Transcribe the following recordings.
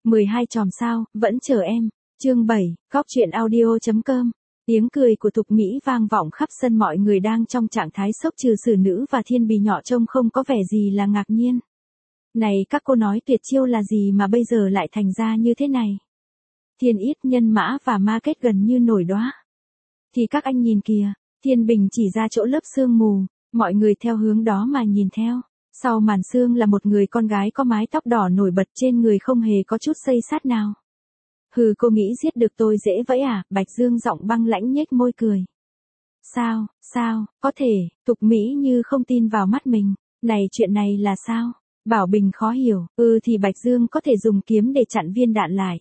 12 chòm sao, vẫn chờ em. Chương 7, góc truyện audio.com. Tiếng cười của Thục Mỹ vang vọng khắp sân, mọi người đang trong trạng thái sốc trừ Sử Nữ và Thiên Bì nhỏ trông không có vẻ gì là ngạc nhiên. Này các cô nói tuyệt chiêu là gì mà bây giờ lại thành ra như thế này? Thiên Ít, Nhân Mã và Ma Kết gần như nổi đoá. Thì các anh nhìn kìa, Thiên Bình chỉ ra chỗ lớp sương mù, mọi người theo hướng đó mà nhìn theo. Sau màn sương là một người con gái có mái tóc đỏ nổi bật, trên người không hề có chút xây sát nào. Hừ, cô nghĩ giết được tôi dễ vậy à? Bạch Dương giọng băng lãnh nhếch môi cười. Sao, có thể? Thục Mỹ như không tin vào mắt mình. Này, chuyện này là sao? Bảo Bình khó hiểu. Thì Bạch Dương có thể dùng kiếm để chặn viên đạn lại.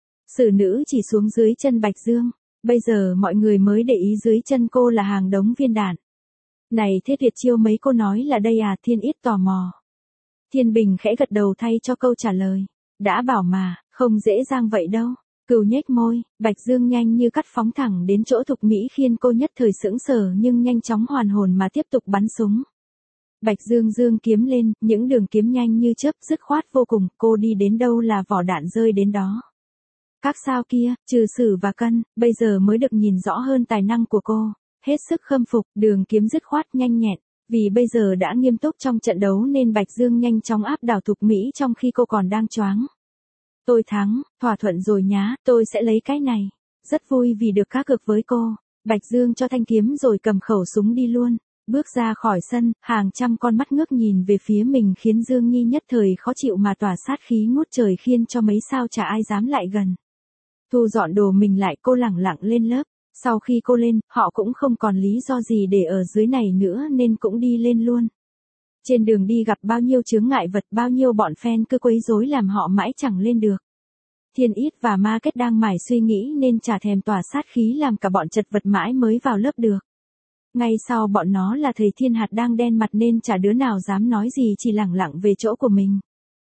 Sử Nữ chỉ xuống dưới chân Bạch Dương. Bây giờ mọi người mới để ý dưới chân cô là hàng đống viên đạn. Này, thế tuyệt chiêu mấy cô nói là đây à? Thiên Ít tò mò. Thiên Bình khẽ gật đầu thay cho câu trả lời. Đã bảo mà, không dễ dàng vậy đâu. Cừu nhếch môi, Bạch Dương nhanh như cắt phóng thẳng đến chỗ Thục Mỹ, khiến cô nhất thời sững sờ nhưng nhanh chóng hoàn hồn mà tiếp tục bắn súng. Bạch Dương giương kiếm lên, những đường kiếm nhanh như chớp, dứt khoát vô cùng, cô đi đến đâu là vỏ đạn rơi đến đó. Các sao kia, trừ Sử và Cân, bây giờ mới được nhìn rõ hơn tài năng của cô, hết sức khâm phục, đường kiếm dứt khoát nhanh nhẹn. Vì bây giờ đã nghiêm túc trong trận đấu nên Bạch Dương nhanh chóng áp đảo Thục Mỹ trong khi cô còn đang choáng. Tôi thắng, thỏa thuận rồi nhá, tôi sẽ lấy cái này. Rất vui vì được cá cược với cô. Bạch Dương cho thanh kiếm rồi cầm khẩu súng đi luôn. Bước ra khỏi sân, hàng trăm con mắt ngước nhìn về phía mình khiến Dương Nhi nhất thời khó chịu mà tỏa sát khí ngút trời, khiến cho mấy sao chả ai dám lại gần. Thu dọn đồ mình lại, cô lẳng lặng lên lớp. Sau khi cô lên, họ cũng không còn lý do gì để ở dưới này nữa nên cũng đi lên luôn. Trên đường đi gặp bao nhiêu chướng ngại vật, bao nhiêu bọn fan cứ quấy rối làm họ mãi chẳng lên được. Thiên Ít và Ma Kết đang mải suy nghĩ nên chả thèm tỏa sát khí làm cả bọn chật vật mãi mới vào lớp được. Ngay sau bọn nó là thầy Thiên Hạt đang đen mặt nên chả đứa nào dám nói gì, chỉ lẳng lặng về chỗ của mình.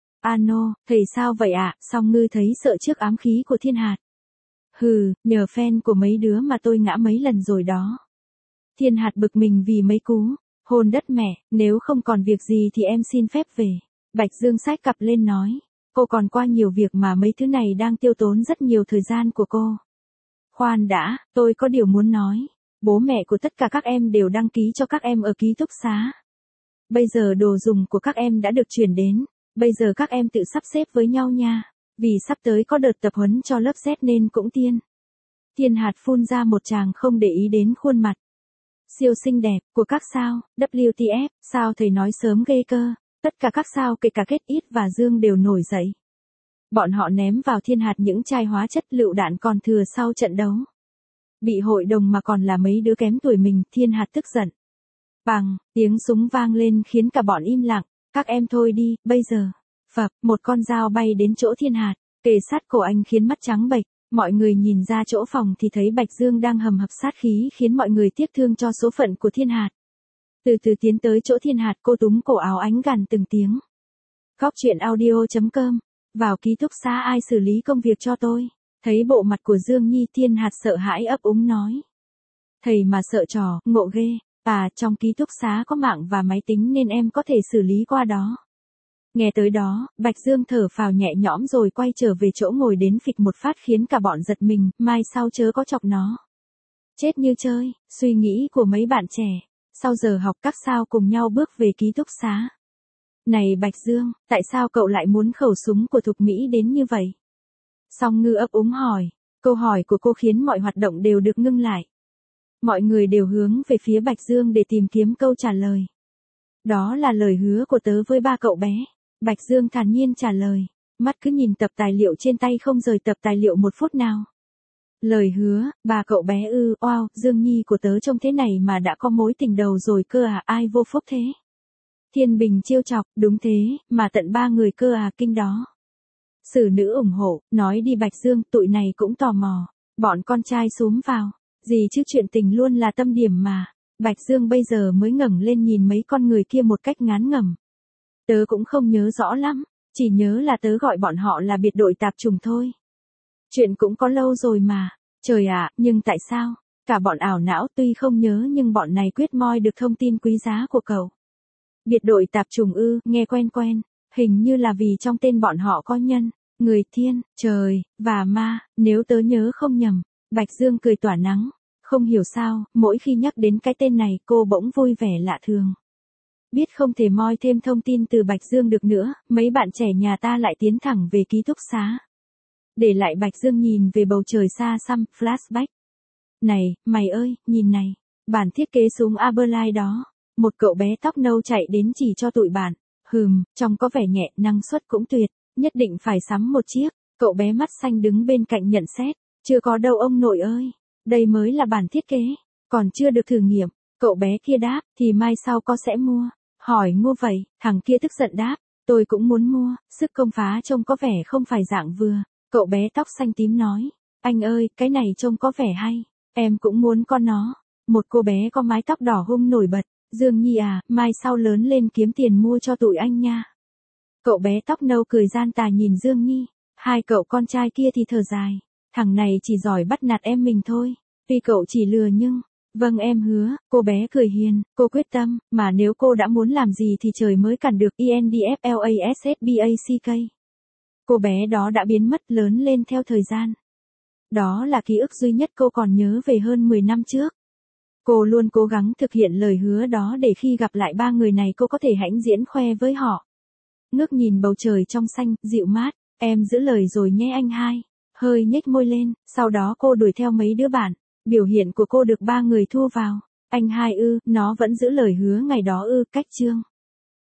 Ano, thầy sao vậy ạ? Song Ngư thấy sợ trước ám khí của Thiên Hạt. Hừ, nhờ fan của mấy đứa mà tôi ngã mấy lần rồi đó. Thiên Hạt bực mình vì mấy cú hôn đất mẹ, nếu không còn việc gì thì em xin phép về. Bạch Dương xách cặp lên nói. Cô còn qua nhiều việc mà mấy thứ này đang tiêu tốn rất nhiều thời gian của cô. Khoan đã, tôi có điều muốn nói. Bố mẹ của tất cả các em đều đăng ký cho các em ở ký túc xá. Bây giờ đồ dùng của các em đã được chuyển đến. Bây giờ các em tự sắp xếp với nhau nha. Vì sắp tới có đợt tập huấn cho lớp Z nên cũng tiên. Thiên Hạt phun ra một tràng không để ý đến khuôn mặt siêu xinh đẹp của các sao. WTF, sao thầy nói sớm ghê cơ. Tất cả các sao kể cả Kết, Ít và Dương đều nổi dậy. Bọn họ ném vào Thiên Hạt những chai hóa chất lựu đạn còn thừa sau trận đấu. Bị hội đồng mà còn là mấy đứa kém tuổi mình. Thiên Hạt tức giận. Bằng, tiếng súng vang lên khiến cả bọn im lặng. Các em thôi đi, bây giờ. Phập, một con dao bay đến chỗ Thiên Hạt, kề sát cổ anh khiến mắt trắng bệch. Mọi người nhìn ra chỗ phòng thì thấy Bạch Dương đang hầm hập sát khí, khiến mọi người tiếc thương cho số phận của Thiên Hạt. Từ từ tiến tới chỗ Thiên Hạt, cô túm cổ áo anh gằn từng tiếng. Góc truyện audio.com. Vào ký túc xá, ai xử lý công việc cho tôi? Thấy bộ mặt của Dương Nhi, Thiên Hạt sợ hãi ấp úng nói. Thầy mà sợ trò, ngộ ghê. À, trong ký túc xá có mạng và máy tính nên em có thể xử lý qua đó. Nghe tới đó, Bạch Dương thở phào nhẹ nhõm rồi quay trở về chỗ ngồi đến phịch một phát khiến cả bọn giật mình, mai sau chớ có chọc nó. Chết như chơi, suy nghĩ của mấy bạn trẻ. Sau giờ học các sao cùng nhau bước về ký túc xá. Này Bạch Dương, tại sao cậu lại muốn khẩu súng của Thục Mỹ đến như vậy? Song Ngư ấp úng hỏi. Câu hỏi của cô khiến mọi hoạt động đều được ngưng lại. Mọi người đều hướng về phía Bạch Dương để tìm kiếm câu trả lời. Đó là lời hứa của tớ với ba cậu bé. Bạch Dương thản nhiên trả lời. Mắt cứ nhìn tập tài liệu trên tay không rời tập tài liệu một phút nào. Lời hứa, ba cậu bé ư? Oao, Dương Nhi của tớ trông thế này mà đã có mối tình đầu rồi cơ à? Ai vô phúc thế? Thiên Bình trêu chọc. Đúng thế, mà tận 3 người cơ à? Kinh đó. Sử Nữ ủng hộ. Nói đi Bạch Dương, tụi này cũng tò mò. Bọn con trai xúm vào. Gì chứ, chuyện tình luôn là tâm điểm mà. Bạch Dương bây giờ mới ngẩng lên nhìn mấy con người kia một cách ngán ngẩm. Tớ cũng không nhớ rõ lắm, chỉ nhớ là tớ gọi bọn họ là biệt đội tạp chủng thôi. Chuyện cũng có lâu rồi mà. Trời ạ, nhưng tại sao? Cả bọn ảo não, tuy không nhớ nhưng bọn này quyết moi được thông tin quý giá của cậu. Biệt đội tạp chủng ư? Nghe quen quen, hình như là vì trong tên bọn họ có nhân. Người thiên, trời, và ma, nếu tớ nhớ không nhầm. Bạch Dương cười tỏa nắng. Không hiểu sao, mỗi khi nhắc đến cái tên này cô bỗng vui vẻ lạ thường. Biết không thể moi thêm thông tin từ Bạch Dương được nữa, mấy bạn trẻ nhà ta lại tiến thẳng về ký túc xá. Để lại Bạch Dương nhìn về bầu trời xa xăm, flashback. Này, mày ơi, nhìn này. Bản thiết kế súng Aberline đó. Một cậu bé tóc nâu chạy đến chỉ cho tụi bạn. Trông có vẻ nhẹ, năng suất cũng tuyệt. Nhất định phải sắm một chiếc. Cậu bé mắt xanh đứng bên cạnh nhận xét. Chưa có đâu ông nội ơi. Đây mới là bản thiết kế. Còn chưa được thử nghiệm. Cậu bé kia đáp, thì mai sau có sẽ mua. Hỏi mua vậy, thằng kia tức giận đáp. Tôi cũng muốn mua, sức công phá trông có vẻ không phải dạng vừa. Cậu bé tóc xanh tím nói. Anh ơi, cái này trông có vẻ hay. Em cũng muốn con nó. Một cô bé có mái tóc đỏ hung nổi bật. Dương Nhi à, mai sau lớn lên kiếm tiền mua cho tụi anh nha. Cậu bé tóc nâu cười gian tà nhìn Dương Nhi. Hai cậu con trai kia thì thở dài. Thằng này chỉ giỏi bắt nạt em mình thôi. Tuy cậu chỉ lừa nhưng... Vâng em hứa, cô bé cười hiền, cô quyết tâm, mà nếu cô đã muốn làm gì thì trời mới cản được ENDFLASSBACK. Cô bé đó đã biến mất lớn lên theo thời gian. Đó là ký ức duy nhất cô còn nhớ về hơn 10 năm trước. Cô luôn cố gắng thực hiện lời hứa đó để khi gặp lại ba người này cô có thể hãnh diễn khoe với họ. Ngước nhìn bầu trời trong xanh, dịu mát, em giữ lời rồi nhé anh hai. Hơi nhếch môi lên, sau đó cô đuổi theo mấy đứa bạn. Biểu hiện của cô được ba người thu vào. Anh hai ư, nó vẫn giữ lời hứa ngày đó ư, cách chương.